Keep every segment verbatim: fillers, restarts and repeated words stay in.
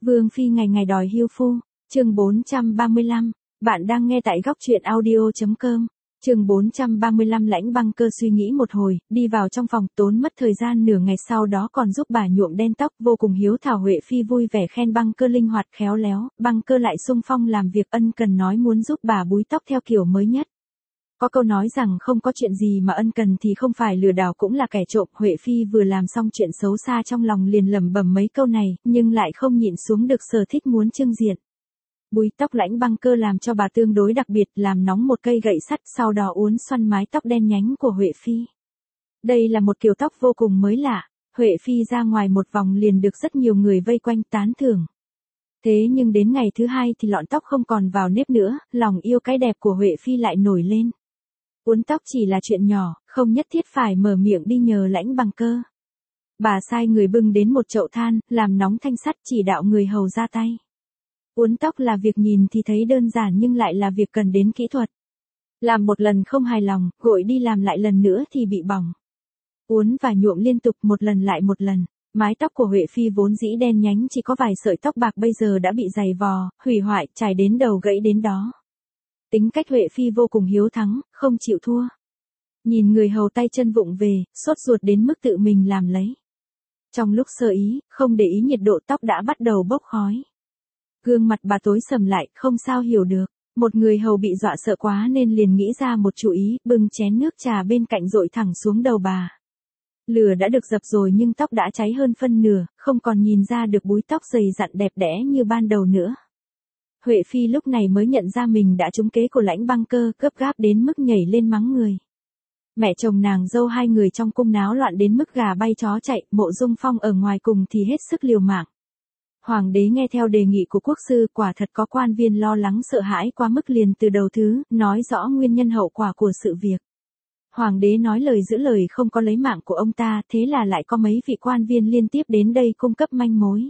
Vương phi ngày ngày đòi hưu phu, chương bốn trăm ba mươi lăm, bạn đang nghe tại góc truyện audio.com. Chương bốn trăm ba mươi lăm Lãnh Băng Cơ suy nghĩ một hồi, đi vào trong phòng, tốn mất thời gian nửa ngày sau đó còn giúp bà nhuộm đen tóc, vô cùng hiếu thảo. Huệ phi vui vẻ khen Băng Cơ linh hoạt khéo léo, Băng Cơ lại xung phong làm việc ân cần nói muốn giúp bà búi tóc theo kiểu mới nhất. Có câu nói rằng không có chuyện gì mà ân cần thì không phải lừa đảo cũng là kẻ trộm. Huệ phi vừa làm xong chuyện xấu xa trong lòng liền lẩm bẩm mấy câu này, nhưng lại không nhịn xuống được sở thích muốn trưng diện. Búi tóc Lãnh Băng Cơ làm cho bà tương đối đặc biệt, làm nóng một cây gậy sắt sau đó uốn xoăn mái tóc đen nhánh của Huệ phi. Đây là một kiểu tóc vô cùng mới lạ, Huệ phi ra ngoài một vòng liền được rất nhiều người vây quanh tán thưởng. Thế nhưng đến ngày thứ hai thì lọn tóc không còn vào nếp nữa, lòng yêu cái đẹp của Huệ phi lại nổi lên. Uốn tóc chỉ là chuyện nhỏ, không nhất thiết phải mở miệng đi nhờ Lãnh Băng Cơ. Bà sai người bưng đến một chậu than, làm nóng thanh sắt, chỉ đạo người hầu ra tay. Uốn tóc là việc nhìn thì thấy đơn giản nhưng lại là việc cần đến kỹ thuật. Làm một lần không hài lòng, gội đi làm lại lần nữa thì bị bỏng. Uốn và nhuộm liên tục một lần lại một lần. Mái tóc của Huệ phi vốn dĩ đen nhánh chỉ có vài sợi tóc bạc bây giờ đã bị dày vò, hủy hoại, trải đến đầu gãy đến đó. Tính cách Huệ phi vô cùng hiếu thắng, không chịu thua. Nhìn người hầu tay chân vụng về, sốt ruột đến mức tự mình làm lấy. Trong lúc sơ ý, không để ý nhiệt độ tóc đã bắt đầu bốc khói. Gương mặt bà tối sầm lại, không sao hiểu được. Một người hầu bị dọa sợ quá nên liền nghĩ ra một chủ ý, bưng chén nước trà bên cạnh dội thẳng xuống đầu bà. Lửa đã được dập rồi nhưng tóc đã cháy hơn phân nửa, không còn nhìn ra được búi tóc dày dặn đẹp đẽ như ban đầu nữa. Huệ phi lúc này mới nhận ra mình đã trúng kế của Lãnh Băng Cơ, gấp gáp đến mức nhảy lên mắng người. Mẹ chồng nàng dâu hai người trong cung náo loạn đến mức gà bay chó chạy, Mộ Dung Phong ở ngoài cùng thì hết sức liều mạng. Hoàng đế nghe theo đề nghị của quốc sư, quả thật có quan viên lo lắng sợ hãi quá mức liền từ đầu thứ, nói rõ nguyên nhân hậu quả của sự việc. Hoàng đế nói lời giữ lời không có lấy mạng của ông ta, thế là lại có mấy vị quan viên liên tiếp đến đây cung cấp manh mối.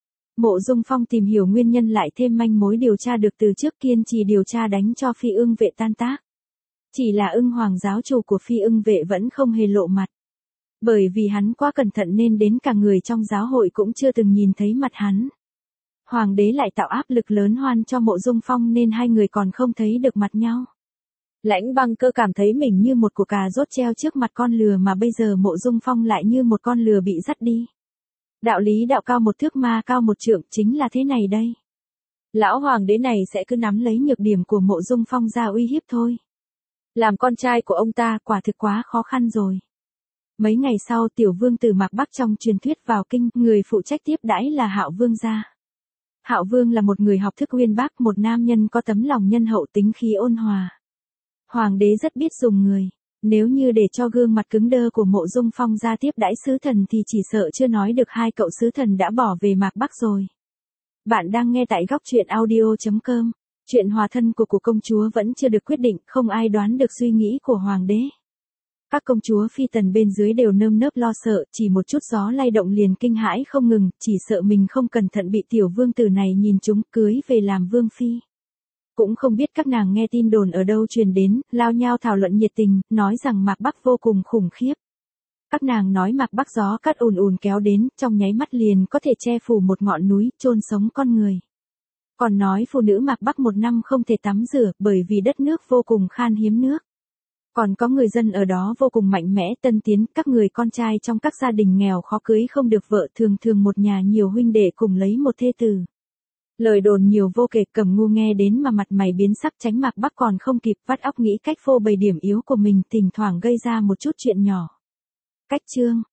Mộ Dung Phong tìm hiểu nguyên nhân lại thêm manh mối điều tra được từ trước, kiên trì điều tra đánh cho Phi Ưng Vệ tan tác. Chỉ là Ưng Hoàng giáo chủ của Phi Ưng Vệ vẫn không hề lộ mặt. Bởi vì hắn quá cẩn thận nên đến cả người trong giáo hội cũng chưa từng nhìn thấy mặt hắn. Hoàng đế lại tạo áp lực lớn hoan cho Mộ Dung Phong nên hai người còn không thấy được mặt nhau. Lãnh Băng Cơ cảm thấy mình như một củ cà rốt treo trước mặt con lừa mà bây giờ Mộ Dung Phong lại như một con lừa bị dắt đi. Đạo lý đạo cao một thước ma cao một trượng chính là thế này đây. Lão hoàng đế này sẽ cứ nắm lấy nhược điểm của Mộ Dung Phong ra uy hiếp thôi. Làm con trai của ông ta quả thực quá khó khăn rồi. Mấy ngày sau tiểu vương tử Mạc Bắc trong truyền thuyết vào kinh, người phụ trách tiếp đãi là Hạo Vương gia. Hạo Vương là một người học thức uyên bác, một nam nhân có tấm lòng nhân hậu, tính khí ôn hòa. Hoàng đế rất biết dùng người. Nếu như để cho gương mặt cứng đơ của Mộ Dung Phong ra tiếp đãi sứ thần thì chỉ sợ chưa nói được hai cậu sứ thần đã bỏ về Mạc Bắc rồi. Bạn đang nghe tại góc truyện audio.com. Chuyện hòa thân của của công chúa vẫn chưa được quyết định, không ai đoán được suy nghĩ của hoàng đế. Các công chúa phi tần bên dưới đều nơm nớp lo sợ, chỉ một chút gió lay động liền kinh hãi không ngừng, chỉ sợ mình không cẩn thận bị tiểu vương tử này nhìn trúng, cưới về làm vương phi. Cũng không biết các nàng nghe tin đồn ở đâu truyền đến, lao nhau thảo luận nhiệt tình, nói rằng Mạc Bắc vô cùng khủng khiếp. Các nàng nói Mạc Bắc gió cát ùn ùn kéo đến, trong nháy mắt liền có thể che phủ một ngọn núi, chôn sống con người. Còn nói phụ nữ Mạc Bắc một năm không thể tắm rửa, bởi vì đất nước vô cùng khan hiếm nước. Còn có người dân ở đó vô cùng mạnh mẽ tân tiến, các người con trai trong các gia đình nghèo khó cưới không được vợ, thường thường một nhà nhiều huynh đệ cùng lấy một thê tử. Lời đồn nhiều vô kể, Cẩm Ngu nghe đến mà mặt mày biến sắc, tránh Mạc Bắc còn không kịp, vắt óc nghĩ cách phô bày điểm yếu của mình, thỉnh thoảng gây ra một chút chuyện nhỏ. Cách chương,